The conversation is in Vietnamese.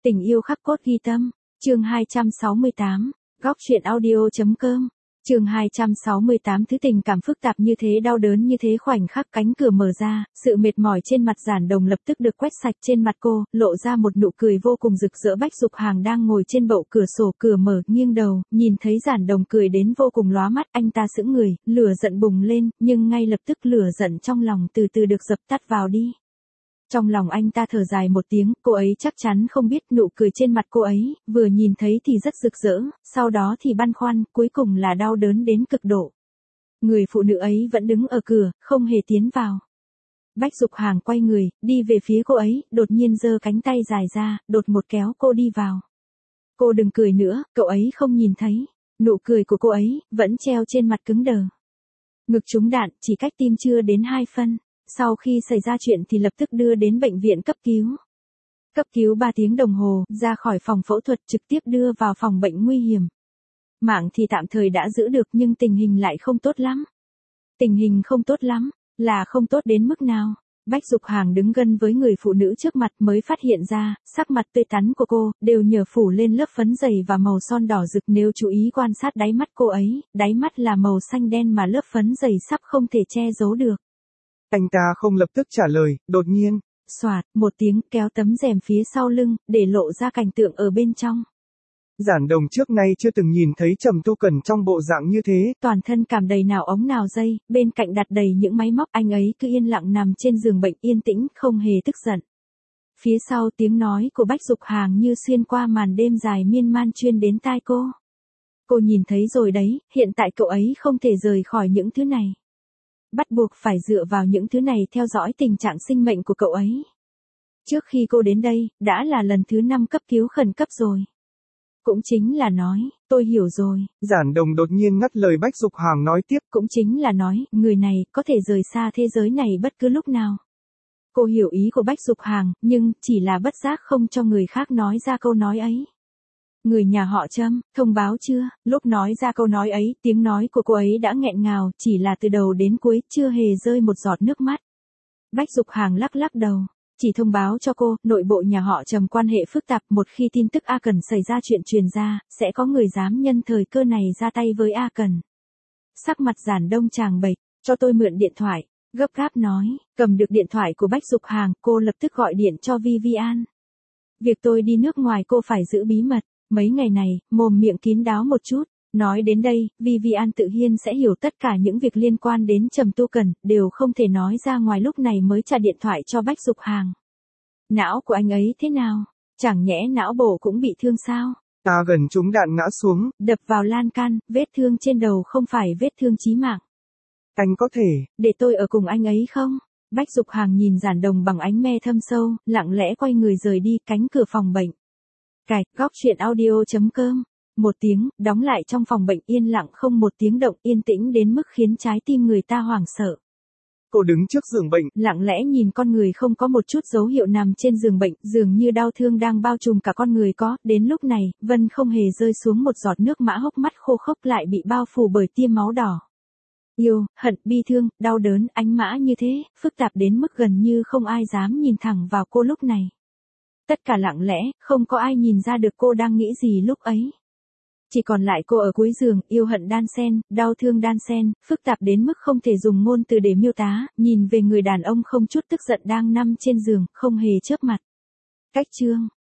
Tình yêu khắc cốt ghi tâm, chương 268, góc truyện audio.com, chương 268. Thứ tình cảm phức tạp như thế, đau đớn như thế, khoảnh khắc cánh cửa mở ra, sự mệt mỏi trên mặt Giản Đồng lập tức được quét sạch trên mặt cô, lộ ra một nụ cười vô cùng rực rỡ. Bách Dục Hàng đang ngồi trên bậu cửa sổ, cửa mở, nghiêng đầu, nhìn thấy Giản Đồng cười đến vô cùng lóa mắt, anh ta sững người, lửa giận bùng lên, nhưng ngay lập tức lửa giận trong lòng từ từ được dập tắt vào đi. Trong lòng anh ta thở dài một tiếng, cô ấy chắc chắn không biết nụ cười trên mặt cô ấy, vừa nhìn thấy thì rất rực rỡ, sau đó thì băn khoăn, cuối cùng là đau đớn đến cực độ. Người phụ nữ ấy vẫn đứng ở cửa, không hề tiến vào. Bách Dục Hàng quay người, đi về phía cô ấy, đột nhiên giơ cánh tay dài ra, đột một kéo cô đi vào. Cô đừng cười nữa, cậu ấy không nhìn thấy. Nụ cười của cô ấy, vẫn treo trên mặt cứng đờ. Ngực trúng đạn, chỉ cách tim chưa đến 2 phân. Sau khi xảy ra chuyện thì lập tức đưa đến bệnh viện cấp cứu. Cấp cứu 3 tiếng đồng hồ, ra khỏi phòng phẫu thuật trực tiếp đưa vào phòng bệnh nguy hiểm. Mạng thì tạm thời đã giữ được nhưng tình hình lại không tốt lắm. Tình hình không tốt lắm, là không tốt đến mức nào? Bách Dục Hàng đứng gần với người phụ nữ trước mặt mới phát hiện ra, sắc mặt tươi tắn của cô, đều nhờ phủ lên lớp phấn dày và màu son đỏ rực. Nếu chú ý quan sát đáy mắt cô ấy, đáy mắt là màu xanh đen mà lớp phấn dày sắp không thể che giấu được. Anh ta không lập tức trả lời, đột nhiên. Xoạt, một tiếng kéo tấm rèm phía sau lưng, để lộ ra cảnh tượng ở bên trong. Giản Đồng trước nay chưa từng nhìn thấy Trầm Tu Cần trong bộ dạng như thế. Toàn thân cảm đầy nào ống nào dây, bên cạnh đặt đầy những máy móc, anh ấy cứ yên lặng nằm trên giường bệnh yên tĩnh, không hề tức giận. Phía sau tiếng nói của Bách Dục Hàng như xuyên qua màn đêm dài miên man chuyên đến tai cô. Cô nhìn thấy rồi đấy, hiện tại cậu ấy không thể rời khỏi những thứ này. Bắt buộc phải dựa vào những thứ này theo dõi tình trạng sinh mệnh của cậu ấy. Trước khi cô đến đây, đã là lần thứ 5 cấp cứu khẩn cấp rồi. Cũng chính là nói, tôi hiểu rồi. Giản Đồng đột nhiên ngắt lời Bách Dục Hàng nói tiếp. Cũng chính là nói, người này có thể rời xa thế giới này bất cứ lúc nào. Cô hiểu ý của Bách Dục Hàng, nhưng chỉ là bất giác không cho người khác nói ra câu nói ấy. Người nhà họ Trâm, thông báo chưa? Lúc nói ra câu nói ấy, tiếng nói của cô ấy đã nghẹn ngào, chỉ là từ đầu đến cuối, chưa hề rơi một giọt nước mắt. Bách Dục Hàng lắc lắc đầu. Chỉ thông báo cho cô, nội bộ nhà họ Trầm quan hệ phức tạp, một khi tin tức A Cần xảy ra chuyện truyền ra, sẽ có người dám nhân thời cơ này ra tay với A Cần. Sắc mặt Giản Đông tràng bệch, cho tôi mượn điện thoại, gấp gáp nói, cầm được điện thoại của Bách Dục Hàng, cô lập tức gọi điện cho Vivian. Việc tôi đi nước ngoài cô phải giữ bí mật, mấy ngày này, mồm miệng kín đáo một chút. Nói đến đây, Vivian tự nhiên sẽ hiểu tất cả những việc liên quan đến Trầm Tu Cần, đều không thể nói ra ngoài, lúc này mới trả điện thoại cho Bách Dục Hàng. Não của anh ấy thế nào? Chẳng nhẽ não bộ cũng bị thương sao? Ta gần trúng đạn ngã xuống. Đập vào lan can, vết thương trên đầu không phải vết thương chí mạng. Anh có thể, để tôi ở cùng anh ấy không? Bách Dục Hàng nhìn Giản Đồng bằng ánh me thâm sâu, lặng lẽ quay người rời đi, cánh cửa phòng bệnh. Cài, góc truyện audio.com. Một tiếng, đóng lại trong phòng bệnh, yên lặng không một tiếng động, yên tĩnh đến mức khiến trái tim người ta hoảng sợ. Cô đứng trước giường bệnh, lặng lẽ nhìn con người không có một chút dấu hiệu nằm trên giường bệnh, dường như đau thương đang bao trùm cả con người có. Đến lúc này, Vân không hề rơi xuống một giọt nước, mã hốc mắt khô khốc lại bị bao phủ bởi tia máu đỏ. Yêu, hận, bi thương, đau đớn, ánh mã như thế, phức tạp đến mức gần như không ai dám nhìn thẳng vào cô lúc này. Tất cả lặng lẽ, không có ai nhìn ra được cô đang nghĩ gì lúc ấy. Chỉ còn lại cô ở cuối giường, yêu hận đan xen, đau thương đan xen, phức tạp đến mức không thể dùng ngôn từ để miêu tả, nhìn về người đàn ông không chút tức giận đang nằm trên giường, không hề chớp mặt. Cách chương